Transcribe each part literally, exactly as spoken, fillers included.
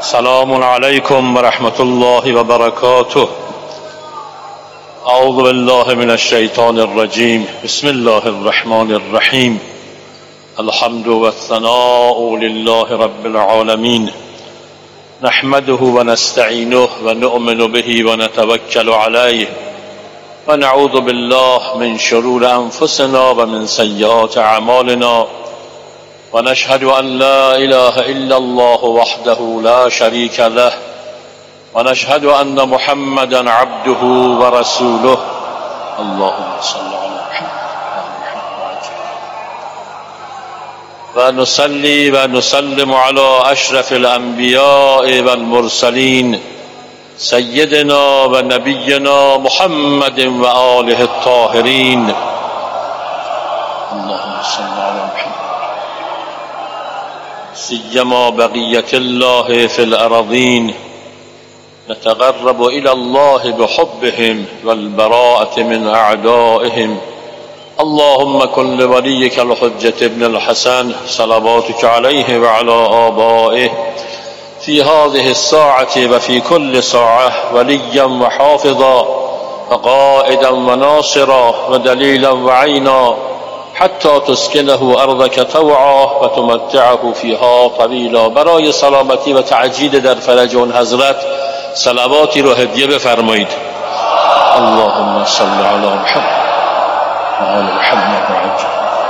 سلام علیکم و رحمت الله و برکاته. اعوذ بالله من الشیطان الرجیم. بسم الله الرحمن الرحیم. الحمد والثناء لله رب العالمین. نحمده و نستعینه و نؤمن به و نتوکل علیه و نعوذ بالله من شرور انفسنا و من سیئات اعمالنا و نشهد ان لا اله الا الله وحده لا شریک له و نشهد ان محمدا عبده و رسوله. اللهم صل علی محمد و نصلی و نسلم علی اشرف الانبیاء و المرسلین سیدنا و نبینا محمد و آله الطاهرین. اللهم صل علی محمد سیما بقیت الله فی الارضین. نتقرب الى الله بحبهم والبراءة من اعدائهم. اللهم كن لوليك الحجة ابن الحسن صلواتك عليه وعلى آبائه في هذه الساعة وفي كل ساعة وليا وحافظا وقائدا وناصرا ودليلا وعينا حتى تسكنه أرضك طوعا و تمتعه فيها طويلا. برای سلامتی و تعجیل در فرج اون حضرت صلواتی رو هدیه بفرمایید. اللهم صل علی محمد و آل محمد و عجل.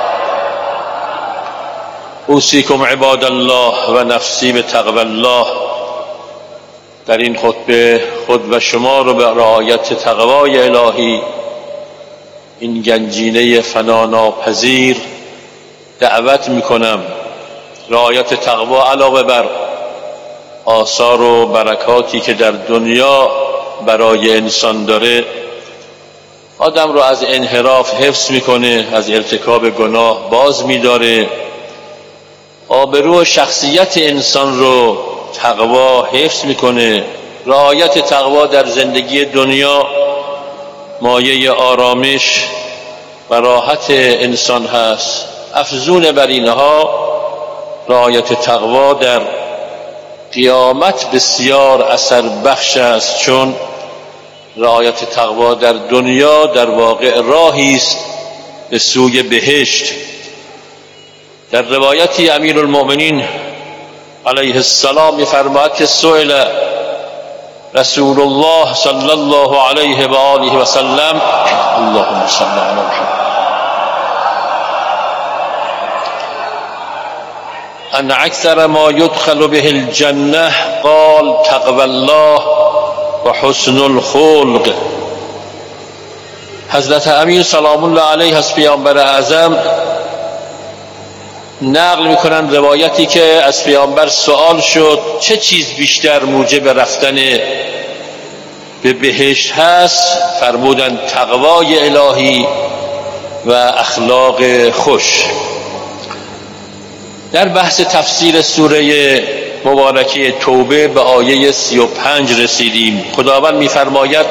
اوصیکم عباد الله و نفسی بتقوی الله. در این خطبه خود و شما رو به رعایت تقوای الهی، این گنجینه فناناپذیر، دعوت میکنم. رعایت تقوا علاوه بر آثار و برکاتی که در دنیا برای انسان داره، آدم رو از انحراف حفظ میکنه، از ارتکاب گناه باز میداره، آبرو و شخصیت انسان رو تقوا حفظ میکنه. رعایت تقوا در زندگی دنیا مایه آرامش و راحت انسان هست. افزون بر اینها رعایت تقوا در قیامت بسیار اثر بخش است، چون رعایت تقوا در دنیا در واقع راهی است به سوی بهشت. در روایتی امیرالمؤمنین علیه السلام می‌فرماید که سئل رسول الله صلی الله علیه و آله و سلم اللهم صل علی محمد ان اکثر ما یدخل به الجنه قال تقوی الله و حسن الخلق. حضرت امیر سلام الله علیه از پیامبر اعظم نقل میکنن روایتی که از پیامبر سوال شد چه چیز بیشتر موجب رفتن به بهشت هست؟ فرمودند تقوای الهی و اخلاق خوش. در بحث تفسیر سوره مبارکه توبه به آیه سی و پنج رسیدیم. خداوند می‌فرماید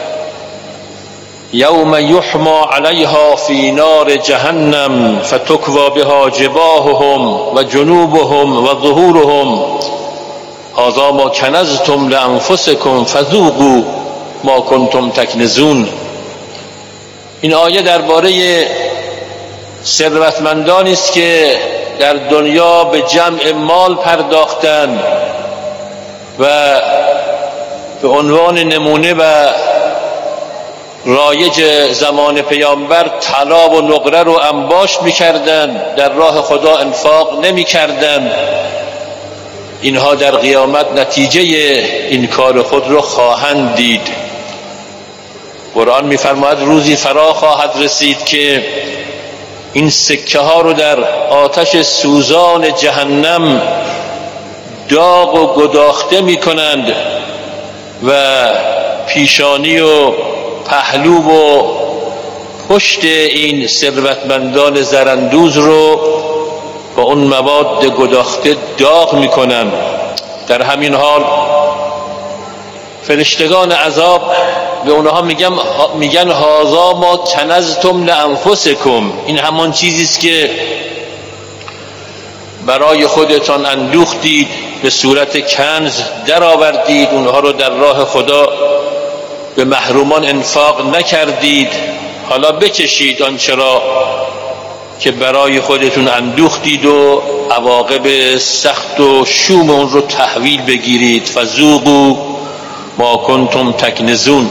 یوم یحما علیها فی نار جهنم فتکوی بها جباههم و جنوبهم و ظهورهم هذا ما کنزتم لانفسکم فذوقوا ما کنتم تکنزون. این آیه درباره ثروتمندانی است که در دنیا به جمع مال پرداختند و به عنوان نمونه و رایج زمان پیامبر طلا و نقره رو انباشت می‌کردند، در راه خدا انفاق نمی‌کردند. اینها در قیامت نتیجه این کار خود رو خواهند دید. قرآن می‌فرماید روزی فرا خواهد رسید که این سکه ها رو در آتش سوزان جهنم داغ و گداخته می‌کنند و پیشانی و پهلو و پشت این ثروتمندان زراندوز رو با اون مواد گداخته داغ میکنن. در همین حال فرشتگان عذاب به اونها میگن میگن هذا ما کنزتم لانفسکم. این همان چیزی است که برای خودتان اندوختید به صورت کنز در آوردید، اونها رو در راه خدا به محرومان انفاق نکردید. حالا بچشید آنچه را که برای خودتون اندوختید و عواقب سخت و شوم اون رو تحویل بگیرید. فذوقوا ما کنتم تکنزون.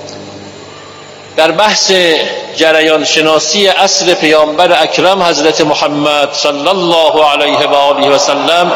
در بحث جریان شناسی عصر پیامبر اکرم حضرت محمد صلی الله علیه و آله و سلم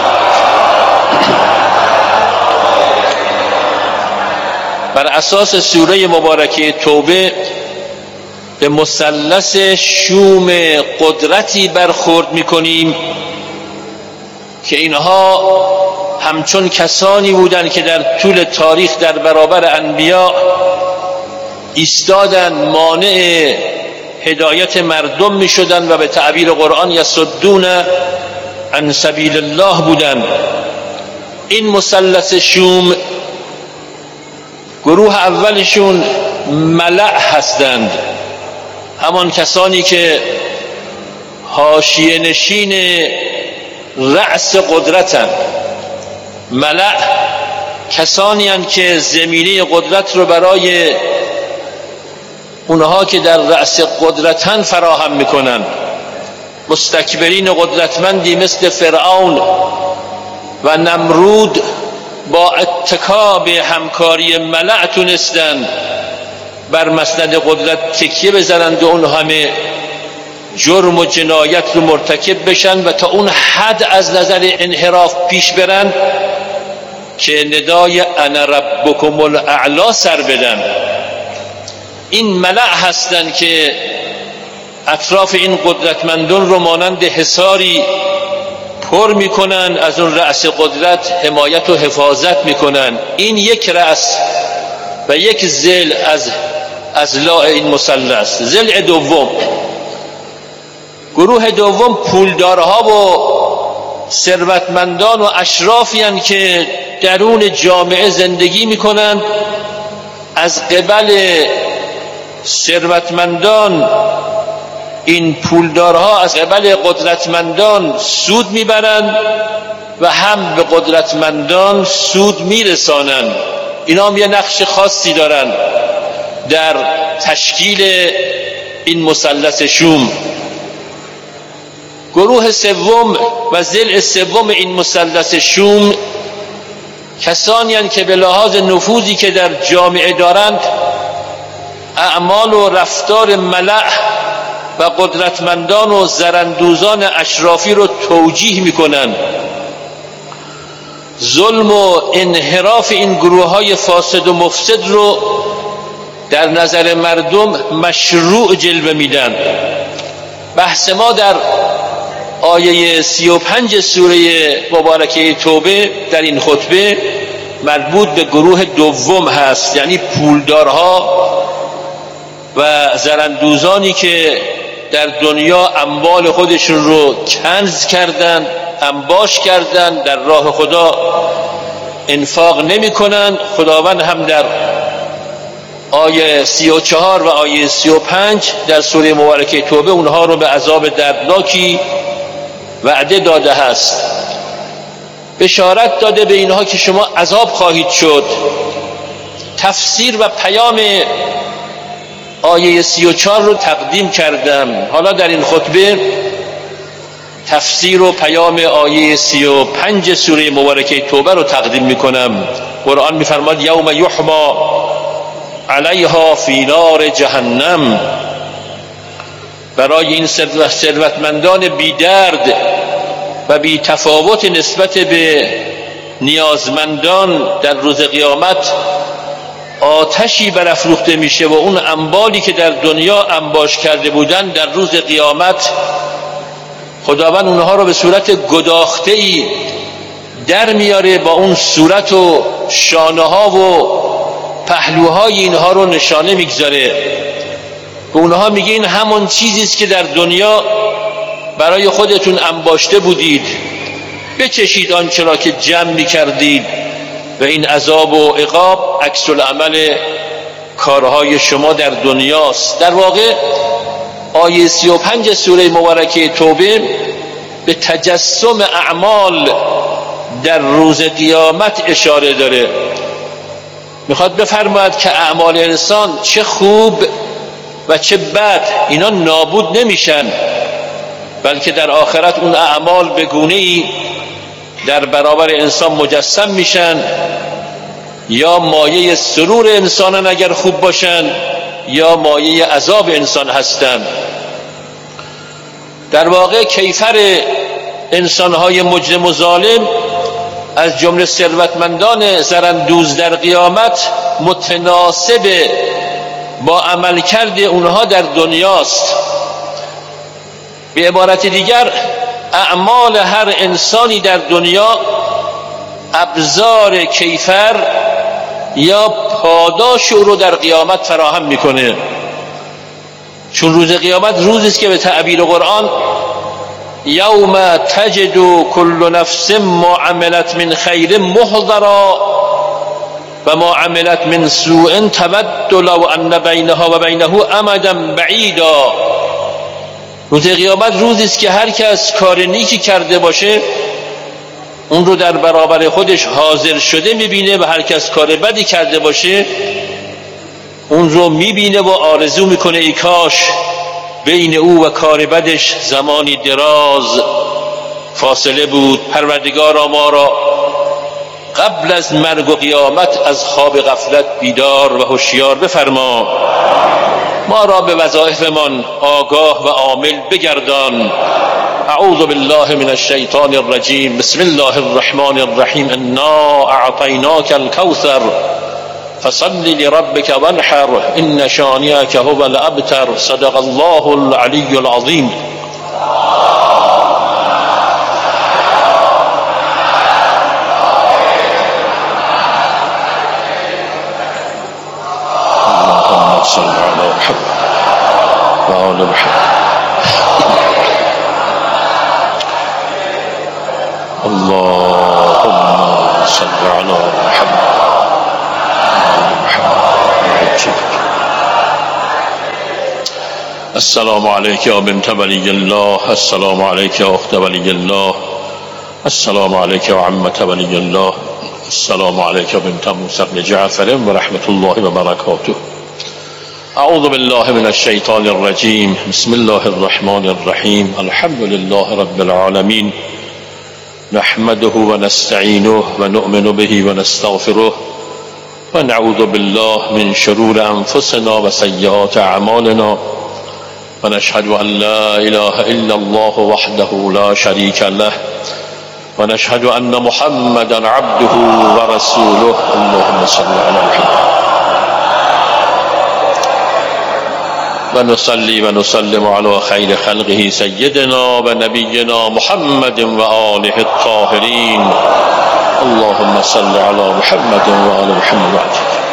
بر اساس سوره مبارکه توبه به مثلث شوم قدرتی برخورد می‌کنیم که اینها همچون کسانی بودند که در طول تاریخ در برابر انبیا ایستادن، مانع هدایت مردم می‌شدند و به تعبیر قرآن یصدون عن سبیل الله بودند. این مثلث شوم گروه اولشون ملأ هستند، همان کسانی که حاشیه نشین رأس قدرتند. ملأ کسانی هستند که زمینه قدرت رو برای اونها که در رأس قدرتن فراهم میکنن. مستکبرین قدرتمندی مثل فرعون و نمرود با اتکا به همکاری ملأ تونستند بر مسند قدرت تکیه بزنند و اون همه جرم و جنایت رو مرتکب بشن و تا اون حد از نظر انحراف پیش برن که ندای انا ربکم الاعلی سر بدن. این ملأ هستند که اطراف این قدرتمندان رو مانند حصاری پر میکنن، از اون رأس قدرت حمایت و حفاظت میکنن. این یک رأس و یک ضلع از اضلاع این مثلث. ضلع دوم، گروه دوم پولدارها و ثروتمندان و اشرافی هستند که درون جامعه زندگی میکنند. از قبل ثروتمندان این پولدارها از قبل قدرتمندان سود میبرند و هم به قدرتمندان سود میرسانند. اینا هم یه نقش خاصی دارند در تشکیل این مثلث شوم. گروه سوم و ضلع سوم این مثلث شوم کسانی هستند که به لحاظ نفوذی که در جامعه دارند اعمال و رفتار ملأ و قدرتمندان و زراندوزان اشرافی رو توجیه میکنن. ظلم و انحراف این گروه های فاسد و مفسد رو در نظر مردم مشروع جلوه میدن. بحث ما در آیه سی و پنج سوره مبارکه توبه در این خطبه مربوط به گروه دوم هست، یعنی پولدارها و زراندوزانی که در دنیا اموال خودشون رو کنز کردن، انباش کردن، در راه خدا انفاق نمی کنن. خداوند هم در آیه سی و چهار و آیه سی و پنج در سوره مبارکه توبه اونها رو به عذاب دردناکی وعده داده هست. بشارت داده به اینها که شما عذاب خواهید شد. تفسیر و پیام آیه سی و چهار رو تقدیم کردم. حالا در این خطبه تفسیر و پیام آیه سی و پنج سوره مبارکه توبه رو تقدیم میکنم. قرآن میفرماد یوم یحما علیها فی نار جهنم. برای این ثروتمندان بی درد و بی تفاوت نسبت به نیازمندان در روز قیامت آتشی برافروخته میشه و اون انبالی که در دنیا انباش کرده بودن در روز قیامت خداوند اونها رو به صورت گداخته‌ای در میاره، با اون صورت و شانه ها و پهلوهای اینها رو نشانه میگذاره. به اونها میگه این همون چیزی است که در دنیا برای خودتون انباشته بودید، بچشید آنچه را که جمع میکردید و این عذاب و عقاب عکس العمل کارهای شما در دنیاست. در واقع آیه سی و پنج سوره مبارکه توبه به تجسم اعمال در روز قیامت اشاره داره. میخواد بفرماید که اعمال انسان چه خوب و چه بد اینا نابود نمیشن، بلکه در آخرت اون اعمال به گونه‌ای در برابر انسان مجسم میشن، یا مایه سرور انسانن اگر خوب باشن، یا مایه عذاب انسان هستن. در واقع کیفر انسانهای مجرم و ظالم از جمله ثروتمندان زرندوز در قیامت متناسب با عملکرد اونها در دنیاست. به عبارت دیگر اعمال هر انسانی در دنیا ابزار کیفر یا پاداش او رو در قیامت فراهم میکنه، چون روز قیامت روزی است که به تعبیر قرآن یوم تجد کل نفس ما عملت من خیر محضرا و ما عملت من سوء تود لو ان بینها و بینه امدا بعیدا. روز قیامت روزی است که هر کس کار نیکی کرده باشه اون رو در برابر خودش حاضر شده میبینه و هر کس کار بدی کرده باشه اون رو میبینه و آرزو میکنه ای کاش بین او و کار بدش زمانی دراز فاصله بود. پروردگارا ما را قبل از مرگ و قیامت از خواب غفلت بیدار و هوشیار بفرما، ما را به وظایفمان آگاه و عامل بگردان. اعوذ بالله من الشیطان الرجیم. بسم الله الرحمن الرحیم. انا اعطیناک الکوثر فصل لربك وانحر ان شانئك هو الابتر. صدق الله العلی العظیم. اللهم صل على محمد و آل محمد. اللهم صل على محمد. السلام عليك يا بنت ولي الله. السلام عليك يا أخت ولي الله. السلام عليك يا عمة ولي الله. السلام عليك يا بنت موسى بن جعفر ورحمة الله وبركاته. أعوذ بالله من الشيطان الرجيم. بسم الله الرحمن الرحيم. الحمد لله رب العالمين نحمده ونستعينه ونؤمن به ونستغفره ونعوذ بالله من شرور أنفسنا وسيئات أعمالنا ونشهد أن لا إله إلا الله وحده لا شريك له ونشهد أن محمدا عبده ورسوله. اللهم صل على محمد. ونصلي ونسلم على خير خلقه سيدنا ونبينا محمد وآله الطاهرين. اللهم صل على محمد وآل محمد.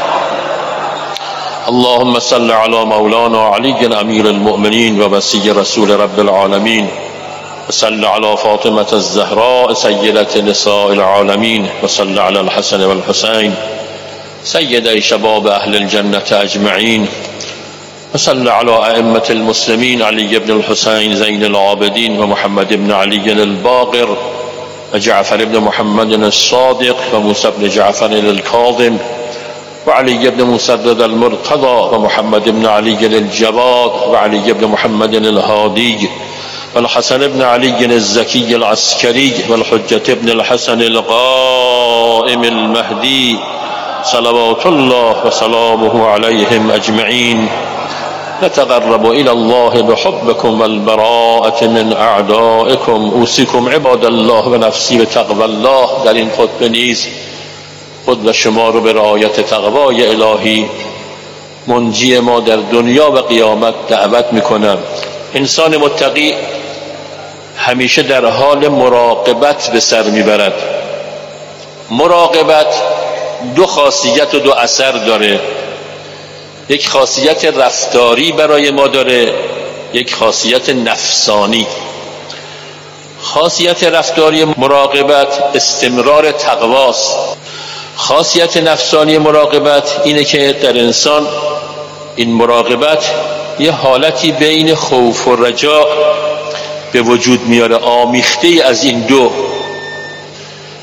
اللهم صل على مولانا علي أمير المؤمنين ووصي رسول رب العالمين. وصل على فاطمة الزهراء سيدة نساء العالمين. وصل على الحسن والحسين سيدي شباب أهل الجنة أجمعين. وصل على أئمة المسلمين علي بن الحسين زين العابدين ومحمد بن علي الباقر وجعفر بن محمد الصادق وموسى بن جعفر الكاظم وعلي بن مسدد المرتضى ومحمد بن علي الجواد وعلي بن محمد الهادي والحسن بن علي الزكي العسكري والحجة بن الحسن القائم المهدي صلوات الله وسلامه عليهم أجمعين. نتقرب إلى الله بحبكم والبراءة من أعدائكم. أوصيكم عباد الله و نفسی به تقوی الله. در این خطبه نیز خود و شما رو به رعایت تقوای الهی منجی ما در دنیا و قیامت دعوت میکنم. انسان متقی همیشه در حال مراقبت به سر میبرد. مراقبت دو خاصیت و دو اثر داره. یک خاصیت رفتاری برای ما داره، یک خاصیت نفسانی. خاصیت رفتاری مراقبت استمرار تقواست. خاصیت نفسانی مراقبت اینه که در انسان این مراقبت یه حالتی بین خوف و رجا به وجود میاره، آمیخته از این دو.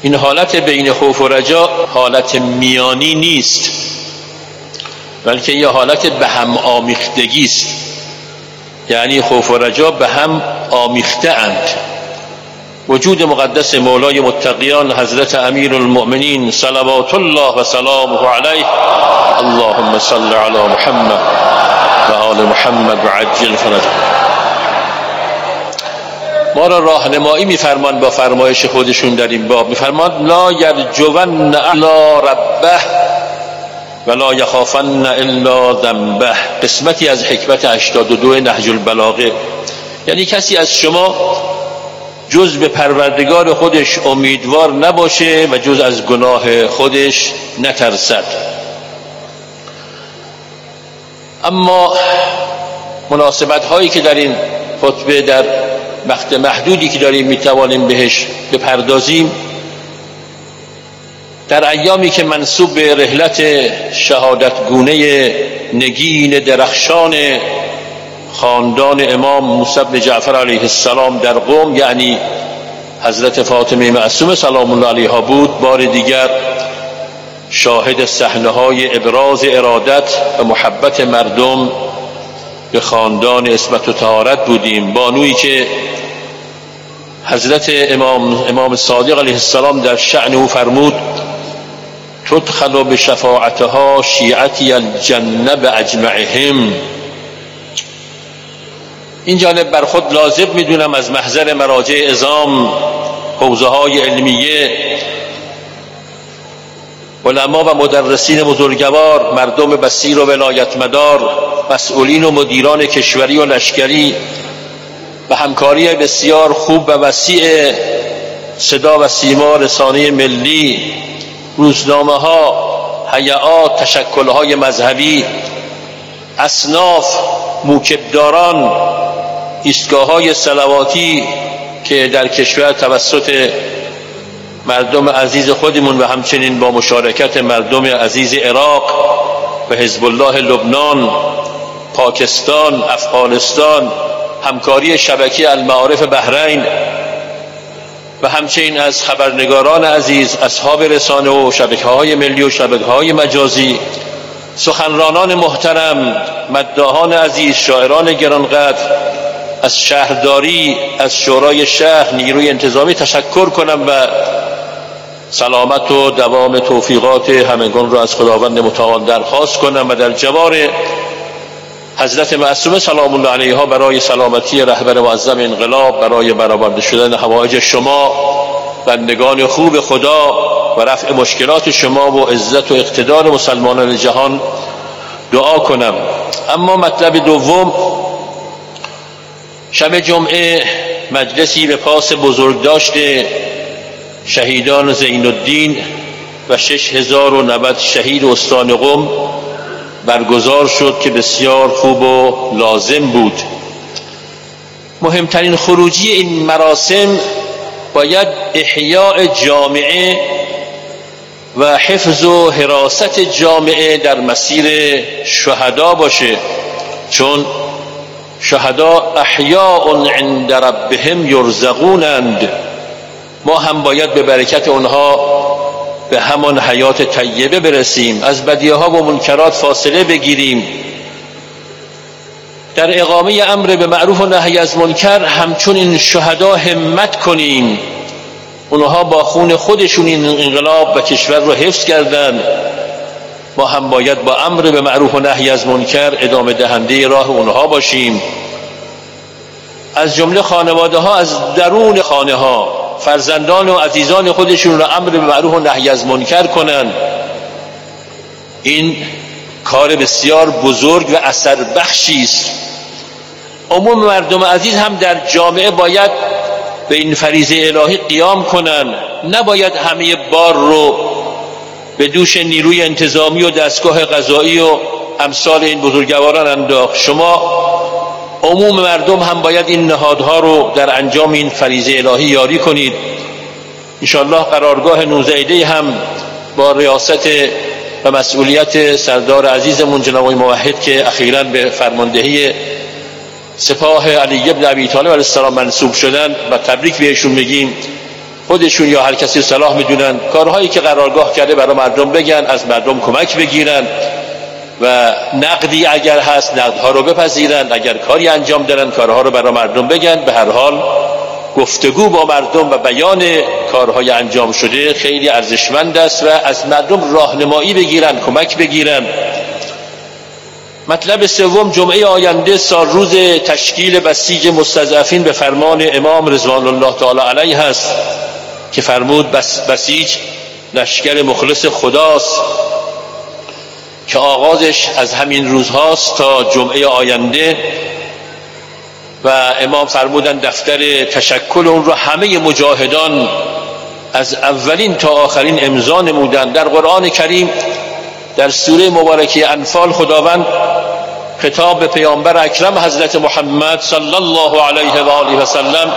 این حالت بین خوف و رجا حالت میانی نیست، بلکه یه حالت به هم آمیختگی است. یعنی خوف و رجا به هم آمیخته اند. وجود مقدس مولای متقیان حضرت امیر المؤمنین صلوات الله و سلامه علیه، اللهم صل علی محمد و آل محمد و عجل فرجه، ما را راهنمایی می‌فرمان با فرمایش خودشون در این باب. می‌فرمان لا یرجون الا ربه ولا یخافن الا ذنبه، قسمتی از حکمت هشتاد و دو نهج البلاغه. یعنی کسی از شما جز به پروردگار خودش امیدوار نباشه و جز از گناه خودش نترسد. اما مناسبت هایی که در این خطبه در وقت محدودی که داریم میتوانیم بهش بپردازیم، در ایامی که منسوب به رحلت شهادتگونه نگین درخشان خاندان امام موسی بن جعفر علیه السلام در قم، یعنی حضرت فاطمه معصومه سلام الله علیها بود، بار دیگر شاهد صحنه‌های ابراز ارادت و محبت مردم به خاندان عصمت و طهارت بودیم. بانویی که حضرت امام امام صادق علیه السلام در شأن او فرمود تدخل بشفاعتها شیعتی الجنه باجمعهم. این جانب بر خود لازم میدونم از محضر مراجع عظام، حوزه های علمیه، علما و مدرسین بزرگوار، مردم بصیر و ولایتمدار، مسئولین و مدیران کشوری و لشکری و همکاری بسیار خوب و وسیع صدا و سیما رسانه ملی، روزنامه ها، هیئات، تشکل های مذهبی، اصناف، موکبداران، ایستگاه های صلواتی که در کشور توسط مردم عزیز خودمون و همچنین با مشارکت مردم عزیز عراق و حزب الله لبنان، پاکستان، افغانستان، همکاری شبکه المعارف بحرین و همچنین از خبرنگاران عزیز، اصحاب رسانه و شبکه‌های ملی و شبکه‌های مجازی، سخنرانان محترم، مداحان عزیز، شاعران گرانقدر، از شهرداری، از شورای شهر، نیروی انتظامی تشکر کنم و سلامت و دوام توفیقات همگان را از خداوند متعال درخواست کنم و در جوار حضرت معصومه سلام الله علیها برای سلامتی رهبر معظم انقلاب، برای برآورده شدن حوایج شما بندگان خوب خدا و رفع مشکلات شما و عزت و اقتدار مسلمانان جهان دعا کنم. اما مطلب دوم، شب جمعه مجلسی به پاس بزرگداشت شهیدان زین الدین و شش هزار و نود شهید استان قم برگزار شد که بسیار خوب و لازم بود. مهمترین خروجی این مراسم باید احیاء جامعه و حفظ و حراست جامعه در مسیر شهدا باشه، چون شهدا احیاء عند ربهم یرزقونند. ما هم باید به برکت اونها به همان حیات طیبه برسیم، از بدیها و منکرات فاصله بگیریم، در اقامه امر به معروف و نهی از منکر همچون این شهدا همت کنیم. اونها با خون خودشون این انقلاب و کشور رو حفظ کردن، ما هم باید با امر به معروف و نهی از منکر ادامه دهنده راه اونها باشیم. از جمله خانواده ها از درون خانه ها فرزندان و عزیزان خودشون را امر به معروف و نهی از منکر کنن. این کار بسیار بزرگ و اثر بخشی است. عموم مردم عزیز هم در جامعه باید به این فریضه الهی قیام کنن. نباید همه بار رو به دوش نیروی انتظامی و دستگاه قضایی و امثال این بزرگواران انداخت. شما عموم مردم هم باید این نهادها رو در انجام این فریضه الهی یاری کنید. انشاءالله قرارگاه نوزیده هم با ریاست و مسئولیت سردار عزیزمون جناب موحد که اخیراً به فرماندهی سپاه علی بن ابی طالب علیه السلام منصوب شدن و تبریک بهشون بگیم، خودشون یا هر کسی صلاح میدونن کارهایی که قرارگاه کرده برای مردم بگن، از مردم کمک بگیرن و نقدی اگر هست نقدها رو بپذیرن، اگر کاری انجام دارن کارها رو برای مردم بگن. به هر حال گفتگو با مردم و بیان کارهای انجام شده خیلی ارزشمند است و از مردم راهنمایی بگیرن، کمک بگیرن. مطلب سوم، جمعه آینده سال روز تشکیل بسیج مستضعفین به فرمان امام رضوان الله تعالی علیه است که فرمود بس بسیج لشکر مخلص خداست که آغازش از همین روزهاست تا جمعه آینده و امام فرمودن دفتر تشکل اون رو همه مجاهدان از اولین تا آخرین امضا نمودن. در قرآن کریم در سوره مبارکه انفال خداوند خطاب به پیامبر اکرم حضرت محمد صلی الله علیه و آله و سلم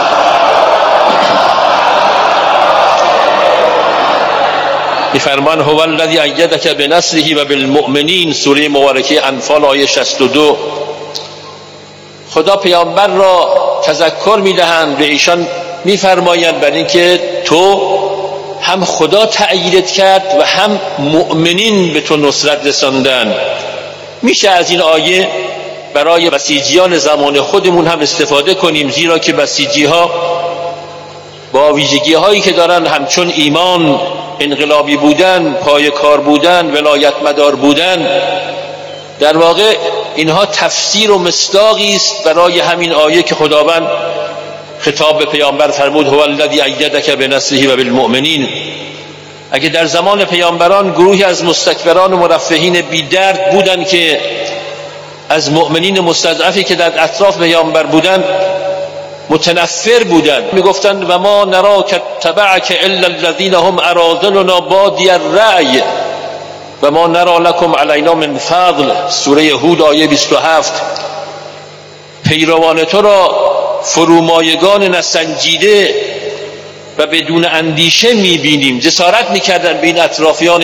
می‌فرمان هو الذی ایدک بنصره و بالمؤمنین، سوره مبارکه انفال آیه شصت و دو. خدا پیامبر را تذکر می‌دهند، به ایشان می‌فرمایند بر اینکه تو هم خدا تأییدت کرد و هم مؤمنین به تو نصرت رساندن. میشه از این آیه برای بسیجیان زمان خودمون هم استفاده کنیم، زیرا که بسیجی‌ها با ویژگی هایی که دارن همچون ایمان، انقلابی بودن، پای کار بودن، ولایت مدار بودن، در واقع اینها تفسیر و مصداقی است برای همین آیه که خداوند خطاب به پیامبر فرمود هو الذی ایدک بنصره و بالمؤمنین. اگه در زمان پیامبران گروهی از مستکبران و مرفهین بی درد بودن که از مؤمنین مستضعفی که در اطراف پیامبر بودن متنفر بودن، میگفتن و ما نراک تبعک الا الذین هم اراذلنا بادی الرأی و ما نرا لکم علینا من فضل، سوره هود آیه بیست و هفت. پیروان تو را فرومایگان نسنجیده و بدون اندیشه میبینیم. جسارت میکردن بین اطرافیان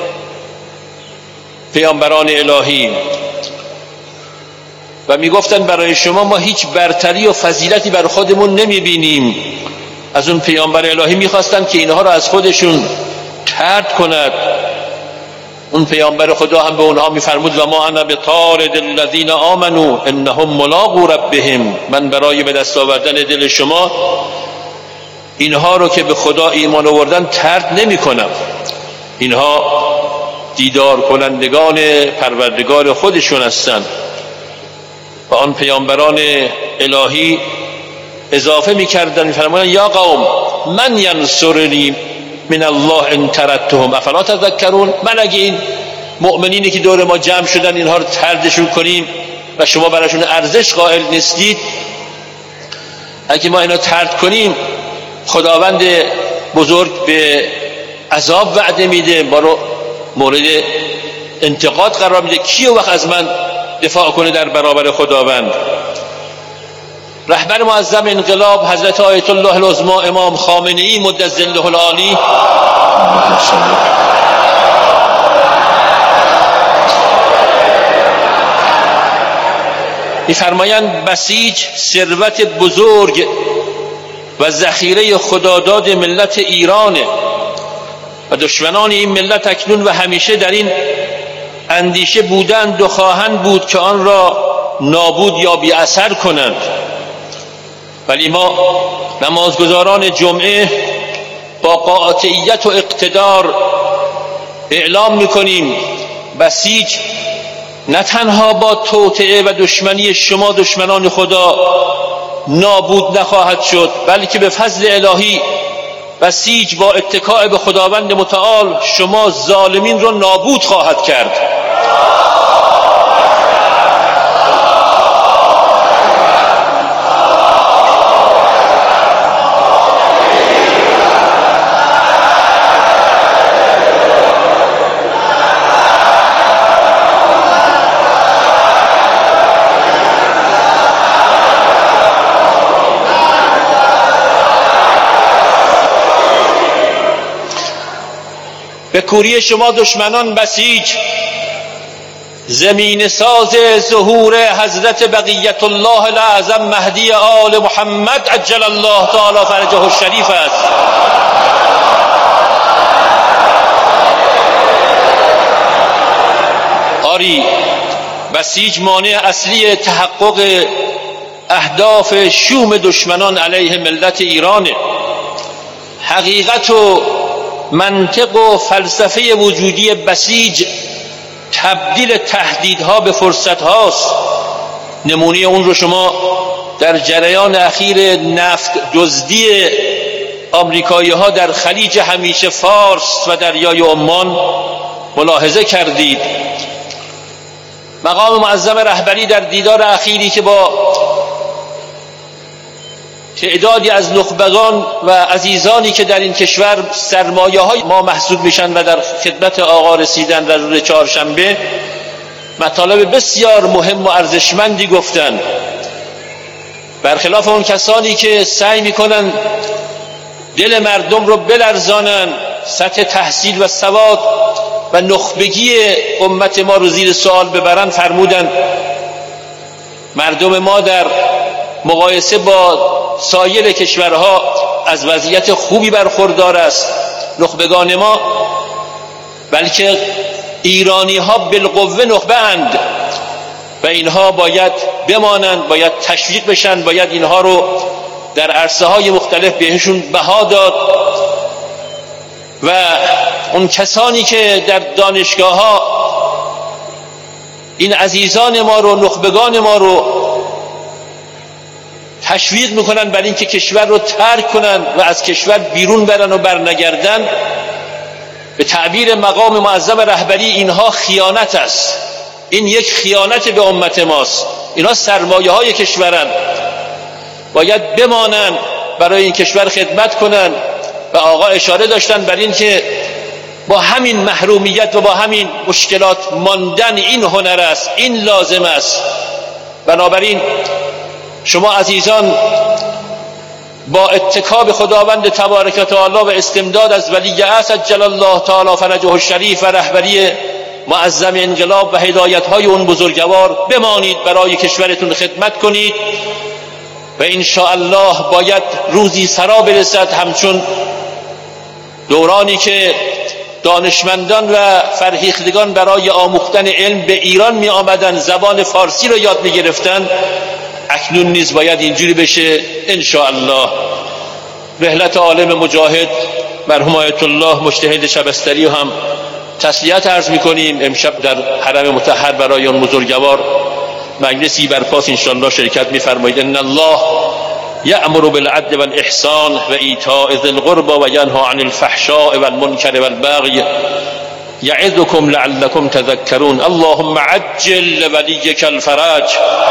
پیامبران الهی و میگفتن برای شما ما هیچ برتری و فضیلتی بر خودمون نمیبینیم. از اون پیامبر الهی میخواستن که اینها را از خودشون طرد کند. اون پیامبر خدا هم به اونها میفرمود و ما انا بطارد الذین آمنوا انهم ملاقو ربهم، من برای به دست آوردن دل شما اینها رو که به خدا ایمان آوردن طرد نمی کنم. اینها دیدار کنندگان پروردگار خودشون هستند. و آن پیامبران الهی اضافه میکردن میفرمایند یا قوم من ینصرنی من الله ان ترکتهم افلا تذکرون. من اگه این مؤمنینی که دور ما جمع شدن اینها رو طردشون کنیم و شما براشون ارزش قائل نیستید، اگه ما اینا طرد کنیم خداوند بزرگ به عذاب وعده میده، ما رو مورد انتقاد قرار میده. کیو وقت از من دفاع کنه در برابر خداوند؟ رهبر معظم انقلاب حضرت آیت الله العظمی امام خامنه‌ای مد ظله العالی می‌فرمایند بسیج ثروت بزرگ و ذخیره خداداد ملت ایرانه و دشمنان این ملت اکنون و همیشه در این اندیشه بودند و خواهند بود که آن را نابود یا بی اثر کنند. ولی ما نمازگزاران جمعه با قاطعیت و اقتدار اعلام میکنیم بسیج نه تنها با توطئه و دشمنی شما دشمنان خدا نابود نخواهد شد، بلکه به فضل الهی بسیج با اتکاء به خداوند متعال شما ظالمین را نابود خواهد کرد. به کوری شما دشمنان بسیج زمین ساز ظهور حضرت بقیت الله الاعظم مهدی آل محمد عجل الله تعالی فرجه الشریف است. آری بسیج مانع اصلی تحقق اهداف شوم دشمنان علیه ملت ایرانه. حقیقت و منطق و فلسفه وجودی بسیج تبدیل تهدیدها به فرصت هاست. نمونه اون رو شما در جریان اخیر نفت دزدی آمریکایی ها در خلیج همیشه فارس و دریای عمان ملاحظه کردید. مقام معظم رهبری در دیدار اخیری که با تعدادی از نخبگان و عزیزانی که در این کشور سرمایه های ما محسوب میشن و در خدمت آقا رسیدن در روز چهارشنبه مطالب بسیار مهم و ارزشمندی گفتند، برخلاف اون کسانی که سعی میکنن دل مردم رو بلرزانن، سطح تحصیل و سواد و نخبگی امت ما رو زیر سوال ببرن. فرمودن مردم ما در مقایسه با سایر کشورها از وضعیت خوبی برخوردار است، نخبگان ما، بلکه ایرانی ها بالقوه نخبه اند و اینها باید بمانند، باید تشویق بشن، باید اینها رو در عرصه های مختلف بهشون بها داد و اون کسانی که در دانشگاه ها این عزیزان ما رو، نخبگان ما رو تشویق میکنن برای اینکه کشور رو ترک کنن و از کشور بیرون برن و برنگردن، به تعبیر مقام معظم رهبری اینها خیانت است. این یک خیانت به امت ماست. اینها سرمایه های کشورن، باید بمانن، برای این کشور خدمت کنن. و آقا اشاره داشتن بر این که با همین محرومیت و با همین مشکلات ماندن این هنر است، این لازم است. بنابراین شما عزیزان با اتکا به خداوند تبارک و تعالی و استمداد از ولی عصر عجل الله تعالی فرجه الشریف و رهبری معظم انقلاب و هدایت‌های اون بزرگوار بمانید، برای کشورتون خدمت کنید و ان شاء الله باید روزی سرا برسد همچون دورانی که دانشمندان و فرهیختگان برای آموختن علم به ایران می آمدن، زبان فارسی رو یاد می گرفتن. اکنون نیز باید اینجوری بشه ان شاء الله. رحلت عالم مجاهد مرحوم آیت الله مجتهد شبستری هم تسلیت عرض میکنیم. امشب در حرم مطهر برای اون بزرگوار مجلسی برپاست ان شاء الله شرکت میفرمایید. ان الله یأمر بالعدل والاحسان و ایتاء ذی القربى و ینهی عن الفحشاء والمنکر والبغی یعظکم لعلکم تذکرون. اللهم عجل ولیک الفرج.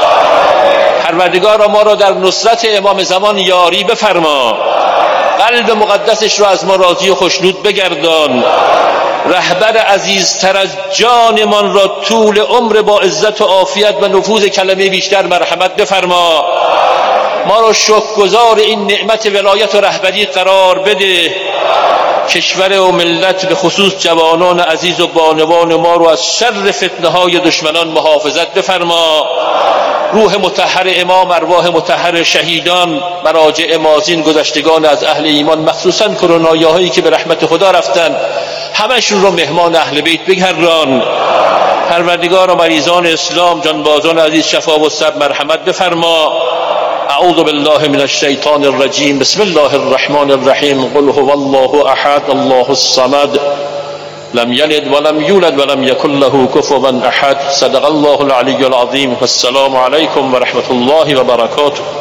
پروردگارا ما را در نصرت امام زمان یاری بفرما، قلب مقدسش را از ما راضی و خوشنود بگردان. رهبر عزیزتر از جانمان را طول عمر با عزت و عافیت و نفوذ کلمه بیشتر مرحمت بفرما. ما را شکرگزار این نعمت ولایت و رهبری قرار بده. کشور و ملت به خصوص جوانان عزیز و بانوان ما رو از شر فتنه های دشمنان محافظت بفرما. روح مطهر امام، ارواح مطهر شهیدان، مراجع ماضین، گذشتگان از اهل ایمان، مخصوصا کرونایی‌هایی که به رحمت خدا رفتن، همشون رو مهمان اهل بیت بگردان. پروردگار و مریضان اسلام، جانبازان عزیز شفا و صبر مرحمت بفرما. اعوذ بالله من الشیطان الرجیم. بسم الله الرحمن الرحیم. قل هو الله احد الله الصمد لم یلد ولم یولد ولم یکن له کفوا احد. صدق الله العلی العظیم. والسلام علیکم و رحمت الله و برکاته.